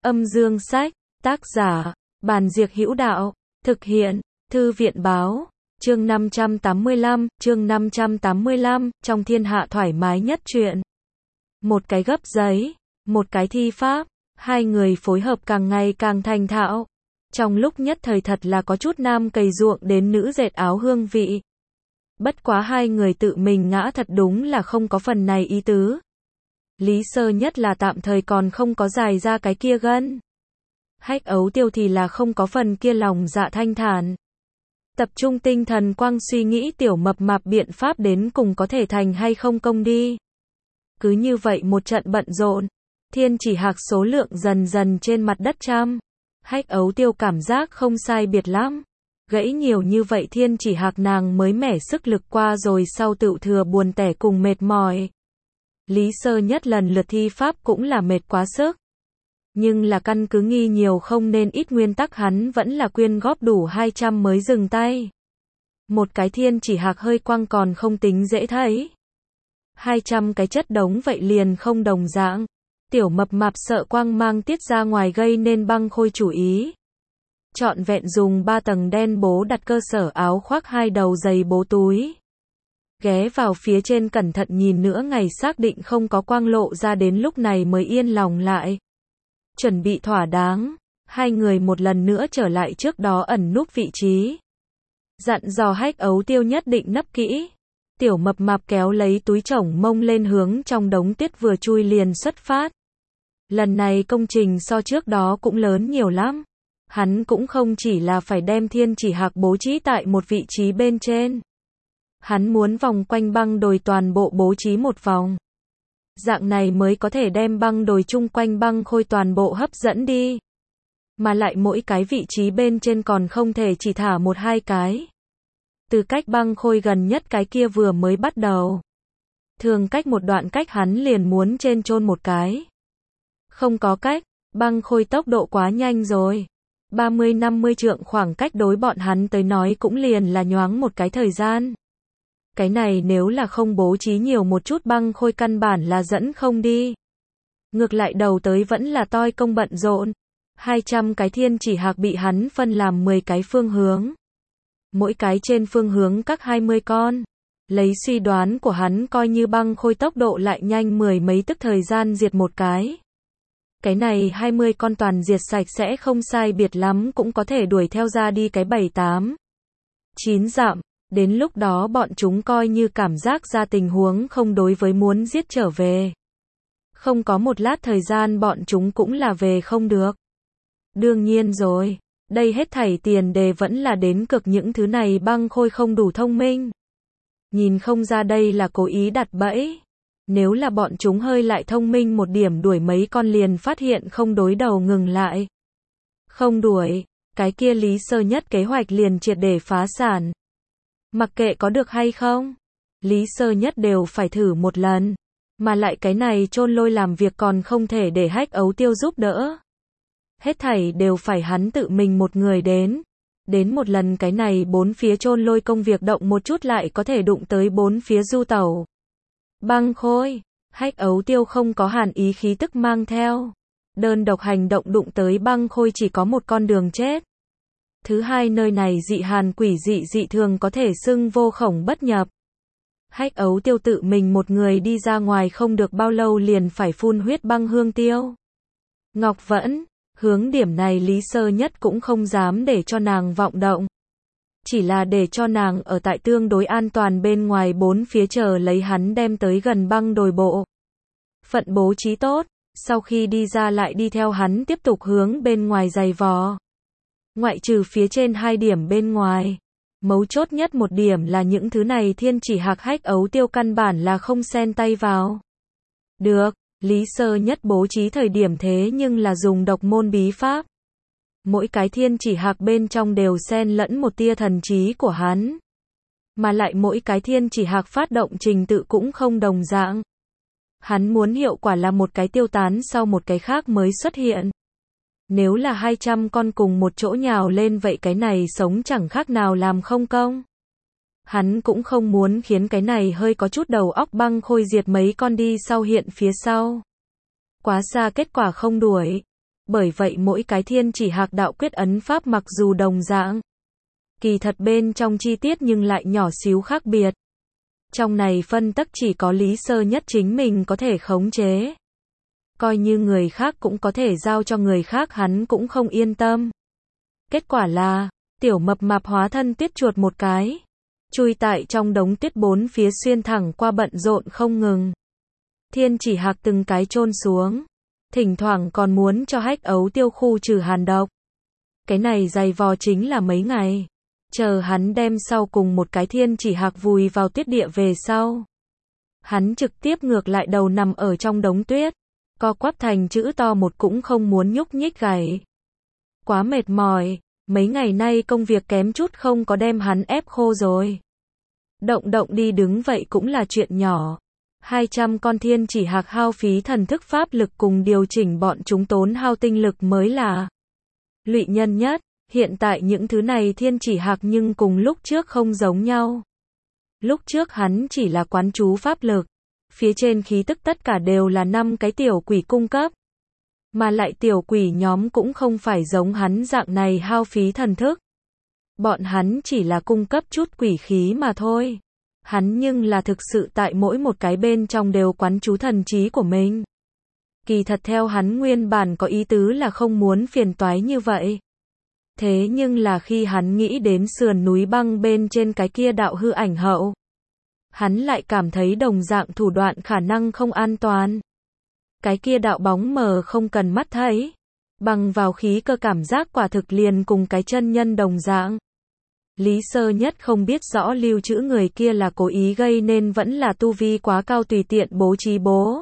Âm dương sách, tác giả, Bàn Diệc Hữu Đạo, thực hiện, Thư viện báo, chương 585, trong thiên hạ thoải mái nhất chuyện. Một cái gấp giấy, một cái thi pháp, hai người phối hợp càng ngày càng thành thạo. Trong lúc nhất thời thật là có chút nam cày ruộng đến nữ dệt áo hương vị. Bất quá hai người tự mình ngã thật đúng là không có phần này ý tứ. Lý Sơ Nhất là tạm thời còn không có dài ra cái kia gân. Hách Ấu Tiêu thì là không có phần kia lòng dạ thanh thản. Tập trung tinh thần quang suy nghĩ tiểu mập mạp biện pháp đến cùng có thể thành hay không công đi. Cứ như vậy một trận bận rộn, Thiên Chỉ Hạc số lượng dần dần trên mặt đất trăm. Hách Ấu Tiêu cảm giác không sai biệt lắm. Gãy nhiều như vậy Thiên Chỉ Hạc nàng mới mẻ sức lực qua rồi sau tựu thừa buồn tẻ cùng mệt mỏi. Lý Sơ Nhất lần lượt thi pháp cũng là mệt quá sức. Nhưng là căn cứ nghi nhiều không nên ít nguyên tắc hắn vẫn là quyên góp đủ 200 mới dừng tay. Một cái Thiên Chỉ Hạc hơi quăng còn không tính dễ thấy. 200 cái chất đống vậy liền không đồng dạng. Tiểu mập mạp sợ quang mang tiết ra ngoài gây nên băng khôi chủ ý. Trọn vẹn dùng 3 tầng đen bố đặt cơ sở áo khoác 2 đầu giày bố túi. Ghé vào phía trên cẩn thận nhìn nữa ngày xác định không có quang lộ ra đến lúc này mới yên lòng lại. Chuẩn bị thỏa đáng, hai người một lần nữa trở lại trước đó ẩn núp vị trí. Dặn dò Hách Ấu Tiêu nhất định nấp kỹ. Tiểu mập mạp kéo lấy túi chổng mông lên hướng trong đống tuyết vừa chui liền xuất phát. Lần này công trình so trước đó cũng lớn nhiều lắm. Hắn cũng không chỉ là phải đem Thiên Chỉ Hạc bố trí tại một vị trí bên trên. Hắn muốn vòng quanh băng đồi toàn bộ bố trí một vòng. Dạng này mới có thể đem băng đồi chung quanh băng khôi toàn bộ hấp dẫn đi. Mà lại mỗi cái vị trí bên trên còn không thể chỉ thả một hai cái. Từ cách băng khôi gần nhất cái kia vừa mới bắt đầu. Thường cách một đoạn cách hắn liền muốn trên chôn một cái. Không có cách, băng khôi tốc độ quá nhanh rồi. 30-50 trượng khoảng cách đối bọn hắn tới nói cũng liền là nhoáng một cái thời gian. Cái này nếu là không bố trí nhiều một chút băng khôi căn bản là dẫn không đi. Ngược lại đầu tới vẫn là toi công bận rộn. 200 cái Thiên Chỉ Hạc bị hắn phân làm 10 cái phương hướng. Mỗi cái trên phương hướng các 20 con. Lấy suy đoán của hắn coi như băng khôi tốc độ lại nhanh mười mấy tức thời gian diệt một cái. Cái này 20 con toàn diệt sạch sẽ không sai biệt lắm cũng có thể đuổi theo ra đi cái 7-8. 9 dặm. Đến lúc đó bọn chúng coi như cảm giác ra tình huống không đối với muốn giết trở về. Không có một lát thời gian bọn chúng cũng là về không được. Đương nhiên rồi, đây hết thảy tiền đề vẫn là đến cực những thứ này băng khôi không đủ thông minh. Nhìn không ra đây là cố ý đặt bẫy. Nếu là bọn chúng hơi lại thông minh một điểm đuổi mấy con liền phát hiện không đối đầu ngừng lại. Không đuổi, cái kia Lý Sơ Nhất kế hoạch liền triệt để phá sản. Mặc kệ có được hay không, Lý Sơ Nhất đều phải thử một lần. Mà lại cái này chôn lôi làm việc còn không thể để Hách Ấu Tiêu giúp đỡ. Hết thảy đều phải hắn tự mình một người đến. Đến một lần cái này bốn phía chôn lôi công việc động một chút lại có thể đụng tới bốn phía du tẩu. Băng khôi, Hách Ấu Tiêu không có hàn ý khí tức mang theo. Đơn độc hành động đụng tới băng khôi chỉ có một con đường chết. Thứ hai nơi này dị hàn quỷ dị thường có thể xưng vô khổng bất nhập. Hách Ấu Tiêu tự mình một người đi ra ngoài không được bao lâu liền phải phun huyết băng hương tiêu. Ngọc Vẫn, hướng điểm này Lý Sơ Nhất cũng không dám để cho nàng vọng động. Chỉ là để cho nàng ở tại tương đối an toàn bên ngoài bốn phía chờ lấy hắn đem tới gần băng đồi bộ. Phận bố trí tốt, sau khi đi ra lại đi theo hắn tiếp tục hướng bên ngoài giày vò. Ngoại trừ phía trên 2 điểm bên ngoài. Mấu chốt nhất một điểm là những thứ này Thiên Chỉ Hạc Hách Ấu Tiêu căn bản là không xen tay vào. Được, Lý Sơ Nhất bố trí thời điểm thế nhưng là dùng độc môn bí pháp. Mỗi cái Thiên Chỉ Hạc bên trong đều xen lẫn một tia thần trí của hắn. Mà lại mỗi cái Thiên Chỉ Hạc phát động trình tự cũng không đồng dạng. Hắn muốn hiệu quả là một cái tiêu tán sau một cái khác mới xuất hiện. Nếu là 200 con cùng một chỗ nhào lên vậy cái này sống chẳng khác nào làm không công. Hắn cũng không muốn khiến cái này hơi có chút đầu óc băng khôi diệt mấy con đi sau hiện phía sau. Quá xa kết quả không đuổi. Bởi vậy mỗi cái thiên chỉ hạc đạo quyết ấn pháp mặc dù đồng dạng, kỳ thật bên trong chi tiết nhưng lại nhỏ xíu khác biệt. Trong này phân tắc chỉ có Lý Sơ Nhất chính mình có thể khống chế. Coi như người khác cũng có thể giao cho người khác hắn cũng không yên tâm. Kết quả là, tiểu mập mạp hóa thân tuyết chuột một cái. Chui tại trong đống tuyết bốn phía xuyên thẳng qua bận rộn không ngừng. Thiên chỉ hạc từng cái chôn xuống. Thỉnh thoảng còn muốn cho Hách Ấu Tiêu khu trừ hàn độc. Cái này dày vò chính là mấy ngày. Chờ hắn đem sau cùng một cái thiên chỉ hạc vùi vào tuyết địa về sau. Hắn trực tiếp ngược lại đầu nằm ở trong đống tuyết. Co quắp thành chữ to một cũng không muốn nhúc nhích gảy. Quá mệt mỏi, mấy ngày nay công việc kém chút không có đem hắn ép khô rồi. Động động đi đứng vậy cũng là chuyện nhỏ. 200 con thiên chỉ hạc hao phí thần thức pháp lực cùng điều chỉnh bọn chúng tốn hao tinh lực mới là lụy nhân nhất. Hiện tại những thứ này thiên chỉ hạc nhưng cùng lúc trước không giống nhau. Lúc trước hắn chỉ là quán chú pháp lực. Phía trên khí tức tất cả đều là 5 cái tiểu quỷ cung cấp. Mà lại tiểu quỷ nhóm cũng không phải giống hắn dạng này hao phí thần thức. Bọn hắn chỉ là cung cấp chút quỷ khí mà thôi. Hắn nhưng là thực sự tại mỗi một cái bên trong đều quán chú thần trí của mình. Kỳ thật theo hắn nguyên bản có ý tứ là không muốn phiền toái như vậy. Thế nhưng là khi hắn nghĩ đến sườn núi băng bên trên cái kia đạo hư ảnh hậu, hắn lại cảm thấy đồng dạng thủ đoạn khả năng không an toàn. Cái kia đạo bóng mờ không cần mắt thấy, bằng vào khí cơ cảm giác quả thực liền cùng cái chân nhân đồng dạng. Lý Sơ Nhất không biết rõ lưu trữ người kia là cố ý gây nên vẫn là tu vi quá cao tùy tiện bố trí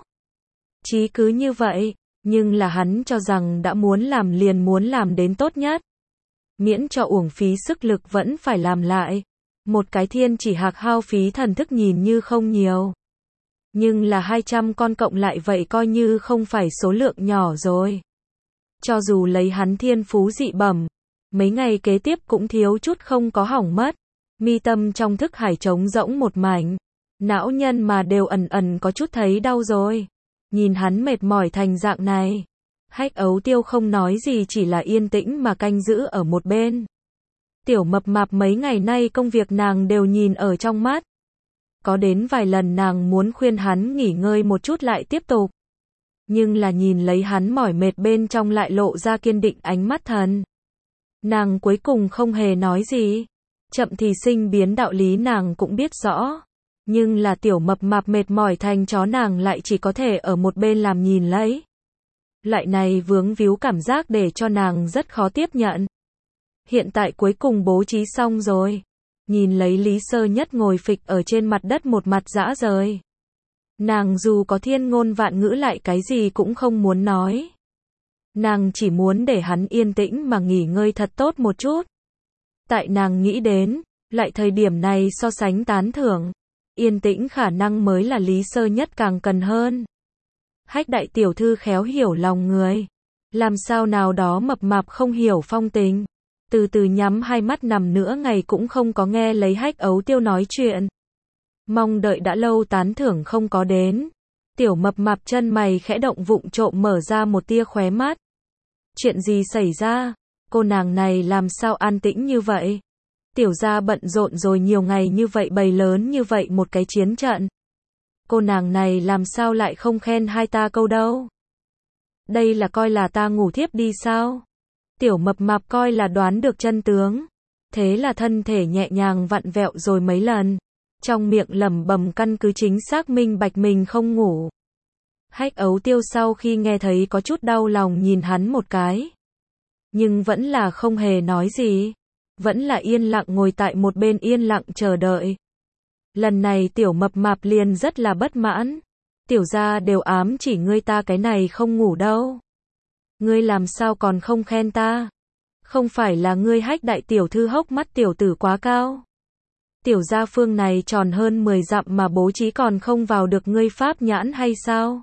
chí cứ như vậy, nhưng là hắn cho rằng đã muốn làm liền muốn làm đến tốt nhất. Miễn cho uổng phí sức lực vẫn phải làm lại. Một cái thiên chỉ hạc hao phí thần thức nhìn như không nhiều. Nhưng là 200 con cộng lại vậy coi như không phải số lượng nhỏ rồi. Cho dù lấy hắn thiên phú dị bẩm, mấy ngày kế tiếp cũng thiếu chút không có hỏng mất. Mi tâm trong thức hải trống rỗng một mảnh. Não nhân mà đều ẩn ẩn có chút thấy đau rồi. Nhìn hắn mệt mỏi thành dạng này. Hách Ấu Tiêu không nói gì chỉ là yên tĩnh mà canh giữ ở một bên. Tiểu mập mạp mấy ngày nay công việc nàng đều nhìn ở trong mắt. Có đến vài lần nàng muốn khuyên hắn nghỉ ngơi một chút lại tiếp tục. Nhưng là nhìn lấy hắn mỏi mệt bên trong lại lộ ra kiên định ánh mắt thần. Nàng cuối cùng không hề nói gì. Chậm thì sinh biến đạo lý nàng cũng biết rõ. Nhưng là tiểu mập mạp mệt mỏi thành chó nàng lại chỉ có thể ở một bên làm nhìn lấy. Loại này vướng víu cảm giác để cho nàng rất khó tiếp nhận. Hiện tại cuối cùng bố trí xong rồi. Nhìn lấy Lý Sơ Nhất ngồi phịch ở trên mặt đất một mặt dã rời. Nàng dù có thiên ngôn vạn ngữ lại cái gì cũng không muốn nói. Nàng chỉ muốn để hắn yên tĩnh mà nghỉ ngơi thật tốt một chút. Tại nàng nghĩ đến, lại thời điểm này so sánh tán thưởng. Yên tĩnh khả năng mới là Lý Sơ Nhất càng cần hơn. Hách đại tiểu thư khéo hiểu lòng người. Làm sao nào đó mập mạp không hiểu phong tình. Từ từ nhắm hai mắt nằm nửa ngày cũng không có nghe lấy Hách Ấu Tiêu nói chuyện. Mong đợi đã lâu tán thưởng không có đến. Tiểu mập mạp chân mày khẽ động vụng trộm mở ra một tia khóe mắt. Chuyện gì xảy ra? Cô nàng này làm sao an tĩnh như vậy? Tiểu gia bận rộn rồi nhiều ngày như vậy bày lớn như vậy một cái chiến trận. Cô nàng này làm sao lại không khen hai ta câu đâu? Đây là coi là ta ngủ thiếp đi sao? Tiểu mập mạp coi là đoán được chân tướng. Thế là thân thể nhẹ nhàng vặn vẹo rồi mấy lần. Trong miệng lẩm bẩm căn cứ chính xác minh bạch mình không ngủ. Hách Ấu Tiêu sau khi nghe thấy có chút đau lòng nhìn hắn một cái. Nhưng vẫn là không hề nói gì. Vẫn là yên lặng ngồi tại một bên yên lặng chờ đợi. Lần này tiểu mập mạp liền rất là bất mãn. Tiểu gia đều ám chỉ ngươi ta cái này không ngủ đâu. Ngươi làm sao còn không khen ta? Không phải là ngươi Hách đại tiểu thư hốc mắt tiểu tử quá cao. Tiểu gia phương này tròn hơn 10 dặm mà bố trí còn không vào được ngươi pháp nhãn hay sao?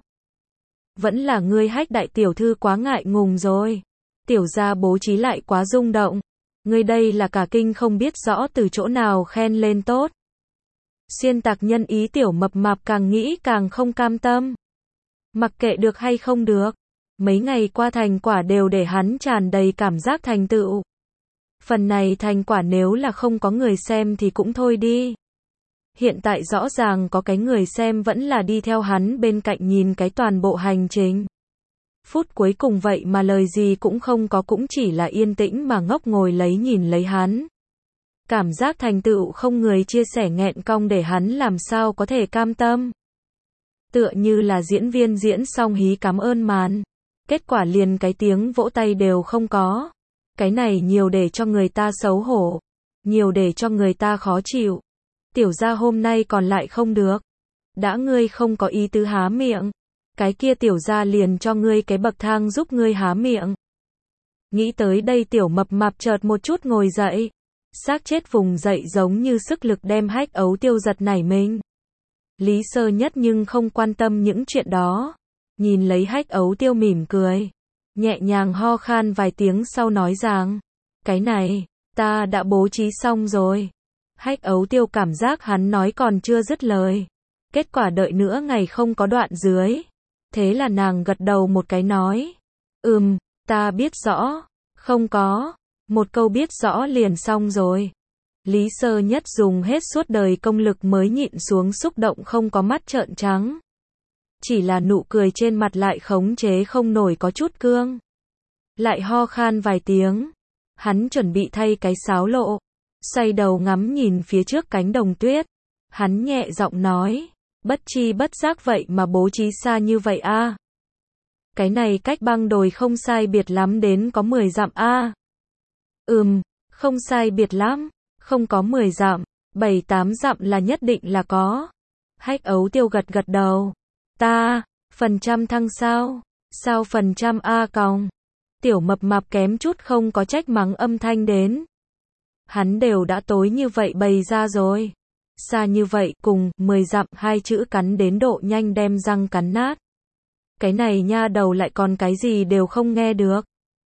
Vẫn là ngươi Hách đại tiểu thư quá ngại ngùng rồi. Tiểu gia bố trí lại quá rung động. Ngươi đây là cả kinh không biết rõ từ chỗ nào khen lên tốt. Xuyên tạc nhân ý tiểu mập mạp càng nghĩ càng không cam tâm. Mặc kệ được hay không được. Mấy ngày qua thành quả đều để hắn tràn đầy cảm giác thành tựu. Phần này thành quả nếu là không có người xem thì cũng thôi đi. Hiện tại rõ ràng có cái người xem vẫn là đi theo hắn bên cạnh nhìn cái toàn bộ hành trình. Phút cuối cùng vậy mà lời gì cũng không có, cũng chỉ là yên tĩnh mà ngốc ngồi lấy nhìn lấy hắn. Cảm giác thành tựu không người chia sẻ nghẹn cong để hắn làm sao có thể cam tâm. Tựa như là diễn viên diễn xong hí cảm ơn màn. Kết quả liền cái tiếng vỗ tay đều không có. Cái này nhiều để cho người ta xấu hổ. Nhiều để cho người ta khó chịu. Tiểu gia hôm nay còn lại không được. Đã ngươi không có ý tứ há miệng. Cái kia tiểu gia liền cho ngươi cái bậc thang giúp ngươi há miệng. Nghĩ tới đây tiểu mập mạp chợt một chút ngồi dậy. Xác chết vùng dậy giống như sức lực đem Hách Ấu Tiêu giật nảy mình. Lý Sơ Nhất nhưng không quan tâm những chuyện đó. Nhìn lấy Hách Ấu Tiêu mỉm cười. Nhẹ nhàng ho khan vài tiếng sau nói rằng. Cái này, ta đã bố trí xong rồi. Hách Ấu Tiêu cảm giác hắn nói còn chưa dứt lời. Kết quả đợi nữa ngày không có đoạn dưới. Thế là nàng gật đầu một cái nói. Ta biết rõ. Không có. Một câu biết rõ liền xong rồi. Lý Sơ Nhất dùng hết suốt đời công lực mới nhịn xuống xúc động không có mắt trợn trắng. Chỉ là nụ cười trên mặt lại khống chế không nổi có chút cương. Lại ho khan vài tiếng. Hắn chuẩn bị thay cái sáo lộ. Xoay đầu ngắm nhìn phía trước cánh đồng tuyết. Hắn nhẹ giọng nói. Bất chi bất giác vậy mà bố trí xa như vậy a. Cái này cách băng đồi không sai biệt lắm đến có 10 dặm a. Không sai biệt lắm. Không có 10 dặm. 7-8 dặm là nhất định là có. Hách Ấu Tiêu gật gật đầu. Phần trăm thăng sao? Sao phần trăm a còng? Tiểu mập mạp kém chút không có trách mắng âm thanh đến. Hắn đều đã tối như vậy bày ra rồi. Xa như vậy cùng 10 dặm hai chữ cắn đến độ nhanh đem răng cắn nát. Cái này nha đầu lại còn cái gì đều không nghe được.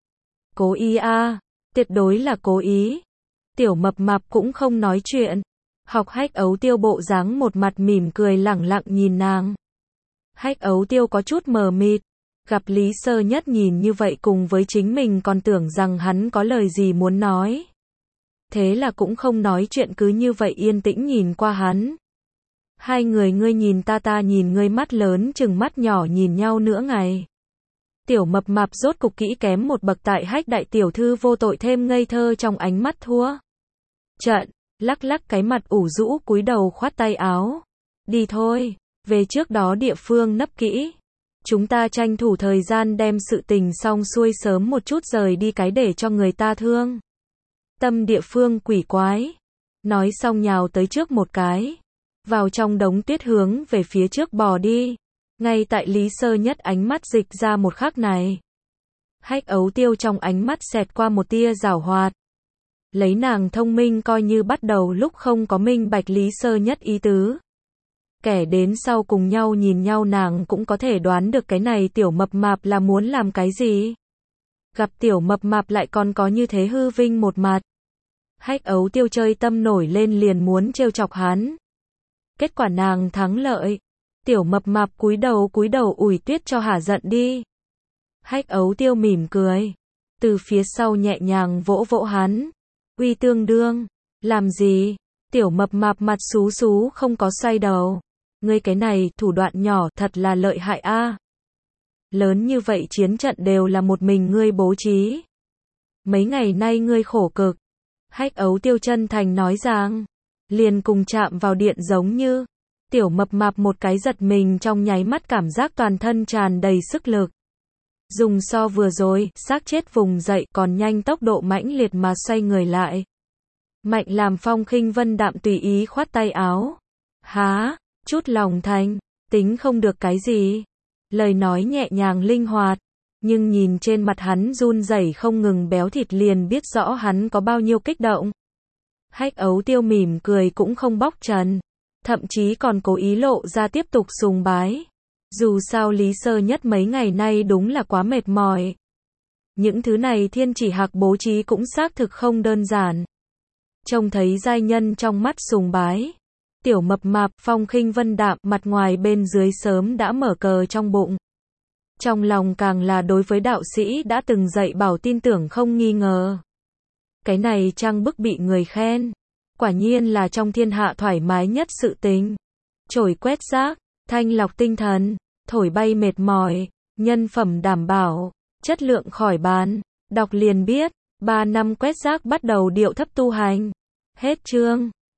Cố ý a, tuyệt đối là cố ý. Tiểu mập mạp cũng không nói chuyện. Học Hách Ấu Tiêu bộ dáng một mặt mỉm cười lẳng lặng nhìn nàng. Hách Ấu Tiêu có chút mờ mịt. Gặp Lý Sơ Nhất nhìn như vậy cùng với chính mình còn tưởng rằng hắn có lời gì muốn nói. Thế là cũng không nói chuyện cứ như vậy yên tĩnh nhìn qua hắn. Hai người ngươi nhìn ta nhìn ngươi, mắt lớn chừng mắt nhỏ nhìn nhau nửa ngày. Tiểu mập mạp rốt cục kỹ kém một bậc tại Hách đại tiểu thư vô tội thêm ngây thơ trong ánh mắt thua. Trận, lắc lắc cái mặt ủ rũ cúi đầu khoát tay áo. Đi thôi, về trước đó địa phương nấp kỹ. Chúng ta tranh thủ thời gian đem sự tình xong xuôi sớm một chút rời đi cái để cho người ta thương. Tâm địa phương quỷ quái. Nói xong nhào tới trước một cái. Vào trong đống tuyết hướng về phía trước bò đi. Ngay tại Lý Sơ Nhất ánh mắt dịch ra một khắc này. Hách Ấu Tiêu trong ánh mắt xẹt qua một tia giảo hoạt. Lấy nàng thông minh coi như bắt đầu lúc không có minh bạch Lý Sơ Nhất ý tứ. Kẻ đến sau cùng nhau nhìn nhau nàng cũng có thể đoán được cái này tiểu mập mạp là muốn làm cái gì. Gặp tiểu mập mạp lại còn có như thế hư vinh một mặt. Hách Ấu Tiêu chơi tâm nổi lên liền muốn trêu chọc hắn. Kết quả nàng thắng lợi. Tiểu mập mạp cúi đầu ủi tuyết cho hả giận đi. Hách Ấu Tiêu mỉm cười. Từ phía sau nhẹ nhàng vỗ vỗ hắn. Uy tương đương. Làm gì? Tiểu mập mạp mặt xú xú không có xoay đầu. Ngươi cái này thủ đoạn nhỏ thật là lợi hại a. Lớn như vậy chiến trận đều là một mình ngươi bố trí. Mấy ngày nay ngươi khổ cực. Hách Ấu Tiêu chân thành nói rằng. Liền cùng chạm vào điện giống như. Tiểu mập mạp một cái giật mình trong nháy mắt cảm giác toàn thân tràn đầy sức lực. Dùng so vừa rồi, xác chết vùng dậy còn nhanh tốc độ mãnh liệt mà xoay người lại. Mạnh làm Phong Khinh Vân đạm tùy ý khoát tay áo. Há, chút lòng thành, tính không được cái gì. Lời nói nhẹ nhàng linh hoạt, nhưng nhìn trên mặt hắn run rẩy không ngừng béo thịt liền biết rõ hắn có bao nhiêu kích động. Hách Ấu Tiêu mỉm cười cũng không bóc trần, thậm chí còn cố ý lộ ra tiếp tục sùng bái. Dù sao Lý Sơ Nhất mấy ngày nay đúng là quá mệt mỏi. Những thứ này Thiên Chỉ Hạc bố trí cũng xác thực không đơn giản. Trông thấy giai nhân trong mắt sùng bái. Tiểu mập mạp Phong Khinh Vân đạm mặt ngoài bên dưới sớm đã mở cờ trong bụng. Trong lòng càng là đối với đạo sĩ đã từng dạy bảo tin tưởng không nghi ngờ. Cái này trang bức bị người khen. Quả nhiên là trong thiên hạ thoải mái nhất sự tình. Chổi quét rác, thanh lọc tinh thần, thổi bay mệt mỏi, nhân phẩm đảm bảo, chất lượng khỏi bàn. Đọc liền biết, 3 năm quét rác bắt đầu điệu thấp tu hành. Hết chương.